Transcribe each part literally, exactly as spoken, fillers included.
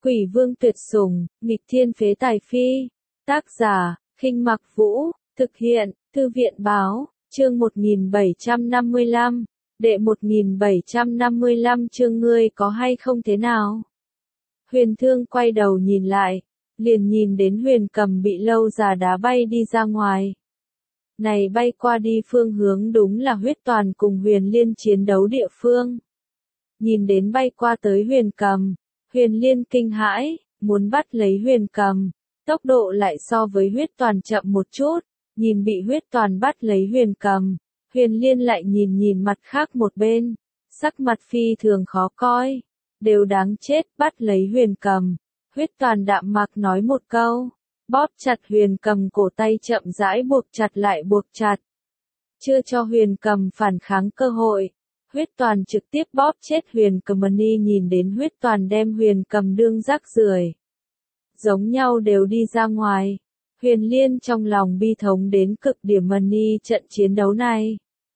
Quỷ vương tuyệt sủng, nghịch thiên phế tài phi. Tác giả, Khinh Mặc Vũ, thực hiện, Thư viện báo, chương một nghìn bảy trăm năm mươi lăm, đệ một nghìn bảy trăm năm mươi lăm chương ngươi có hay không thế nào? Huyền Thương quay đầu nhìn lại, liền nhìn đến Huyền Cầm bị Lâu Già đá bay đi ra ngoài. Này bay qua đi phương hướng đúng là Huyết Toàn cùng Huyền Liên chiến đấu địa phương. Nhìn đến bay qua tới Huyền Cầm, Huyền Liên kinh hãi, muốn bắt lấy Huyền Cầm, tốc độ lại so với Huyết Toàn chậm một chút, nhìn bị Huyết Toàn bắt lấy Huyền Cầm, Huyền Liên lại nhìn nhìn mặt khác một bên, sắc mặt phi thường khó coi, đều đáng chết, bắt lấy Huyền Cầm. Huyết Toàn đạm mạc nói một câu, bóp chặt Huyền Cầm cổ tay chậm rãi buộc chặt lại buộc chặt. Chưa cho Huyền Cầm phản kháng cơ hội, Huyết Toàn trực tiếp bóp chết Huyền Cầm. Mani nhìn đến Huyết Toàn đem Huyền Cầm đương rác rưởi, giống nhau đều đi ra ngoài. Huyền Liên trong lòng bi thống đến cực điểm. Mani trận chiến đấu này,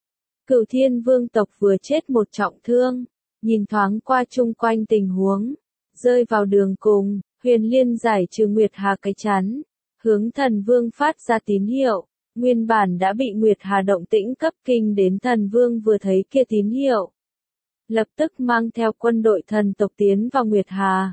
Cửu Thiên Vương tộc vừa chết một trọng thương, nhìn thoáng qua chung quanh tình huống, rơi vào đường cùng, Huyền Liên giải trừ Nguyệt Hà cái chắn, hướng Thần Vương phát ra tín hiệu. Nguyên bản đã bị Nguyệt Hà động tĩnh cấp kinh đến Thần Vương vừa thấy kia tín hiệu, lập tức mang theo quân đội thần tộc tiến vào Nguyệt Hà.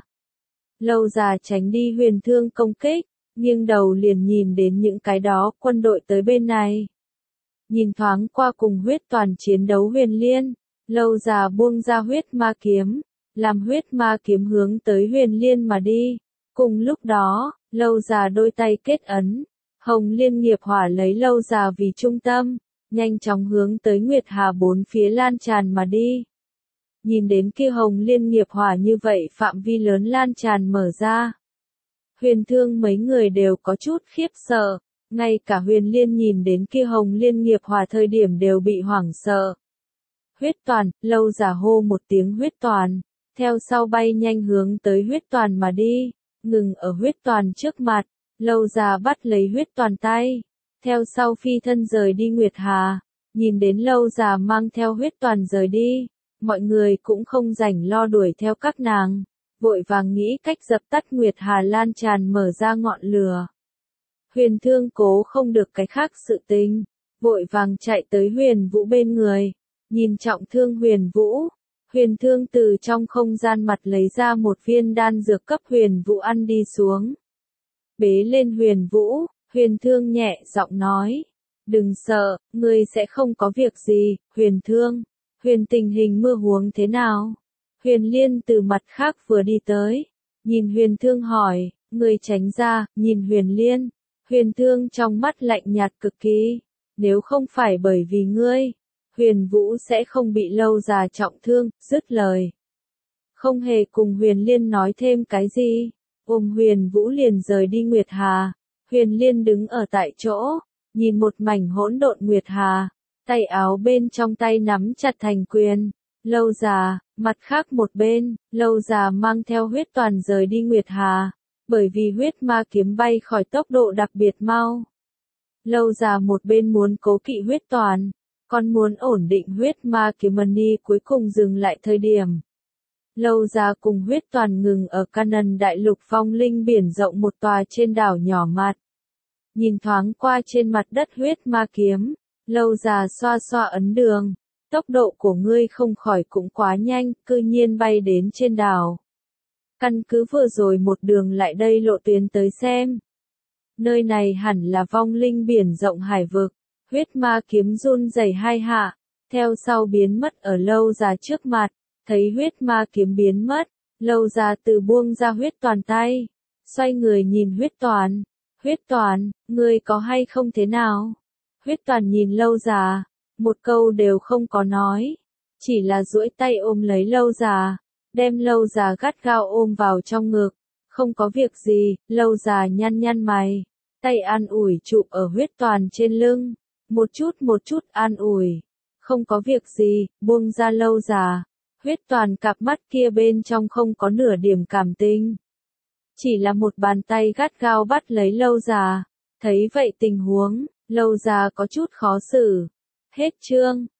Lâu Già tránh đi Huyền Thương công kích, nghiêng đầu liền nhìn đến những cái đó quân đội tới bên này. Nhìn thoáng qua cùng Huyết Toàn chiến đấu Huyền Liên, Lâu Già buông ra huyết ma kiếm, làm huyết ma kiếm hướng tới Huyền Liên mà đi. Cùng lúc đó, Lâu Già đôi tay kết ấn, Hồng Liên nghiệp hỏa lấy Lâu Già vì trung tâm, nhanh chóng hướng tới Nguyệt Hà bốn phía lan tràn mà đi. Nhìn đến kia Hồng Liên nghiệp hỏa như vậy phạm vi lớn lan tràn mở ra, Huyền Thương mấy người đều có chút khiếp sợ, ngay cả Huyền Liên nhìn đến kia Hồng Liên nghiệp hỏa thời điểm đều bị hoảng sợ. Huyết Toàn, Lâu Già hô một tiếng Huyết Toàn, theo sau bay nhanh hướng tới Huyết Toàn mà đi, ngừng ở Huyết Toàn trước mặt. Lâu Già bắt lấy Huyết Toàn tay, theo sau phi thân rời đi Nguyệt Hà. Nhìn đến Lâu Già mang theo Huyết Toàn rời đi, mọi người cũng không rảnh lo đuổi theo các nàng, vội vàng nghĩ cách dập tắt Nguyệt Hà lan tràn mở ra ngọn lửa. Huyền Thương cố không được cái khác sự tình, vội vàng chạy tới Huyền Vũ bên người, nhìn trọng thương Huyền Vũ. Huyền Thương từ trong không gian mặt lấy ra một viên đan dược cấp Huyền Vũ ăn đi xuống. Bế lên Huyền Vũ, Huyền Thương nhẹ giọng nói, đừng sợ, ngươi sẽ không có việc gì. Huyền Thương, Huyền tình hình mưa huống thế nào? Huyền Liên từ mặt khác vừa đi tới, nhìn Huyền Thương hỏi, ngươi tránh ra, nhìn Huyền Liên. Huyền Thương trong mắt lạnh nhạt cực kỳ, nếu không phải bởi vì ngươi, Huyền Vũ sẽ không bị Lâu Già trọng thương. Dứt lời, không hề cùng Huyền Liên nói thêm cái gì, ôm Huyền Vũ liền rời đi Nguyệt Hà. Huyền Liên đứng ở tại chỗ, nhìn một mảnh hỗn độn Nguyệt Hà, tay áo bên trong tay nắm chặt thành quyền. Lâu Già, mặt khác một bên, Lâu Già mang theo Huyết Toàn rời đi Nguyệt Hà, bởi vì huyết ma kiếm bay khỏi tốc độ đặc biệt mau. Lâu Già một bên muốn cố kỵ Huyết Toàn, còn muốn ổn định huyết ma kiếm. Mani cuối cùng dừng lại thời điểm, Lâu Già cùng Huyết Toàn ngừng ở Canaan đại lục phong linh biển rộng một tòa trên đảo nhỏ mặt. Nhìn thoáng qua trên mặt đất huyết ma kiếm, Lâu Già xoa xoa ấn đường, tốc độ của ngươi không khỏi cũng quá nhanh, cư nhiên bay đến trên đảo. Căn cứ vừa rồi một đường lại đây lộ tuyến tới xem, nơi này hẳn là vong linh biển rộng hải vực. Huyết ma kiếm run rẩy hai hạ, theo sau biến mất ở Lâu Già trước mặt. Thấy huyết ma kiếm biến mất, Lâu Già từ buông ra Huyết Toàn tay, xoay người nhìn Huyết Toàn. Huyết Toàn, ngươi có hay không thế nào? Huyết Toàn nhìn Lâu Già, một câu đều không có nói, chỉ là duỗi tay ôm lấy Lâu Già, đem Lâu Già gắt gao ôm vào trong ngực. Không có việc gì. Lâu Già nhăn nhăn mày, tay an ủi chụp ở Huyết Toàn trên lưng, một chút một chút an ủi. Không có việc gì, buông ra Lâu Già. Huyết Toàn cặp mắt kia bên trong không có nửa điểm cảm tình, chỉ là một bàn tay gắt gao bắt lấy Lâu Già. Thấy vậy tình huống, Lâu Già có chút khó xử. Hết chương.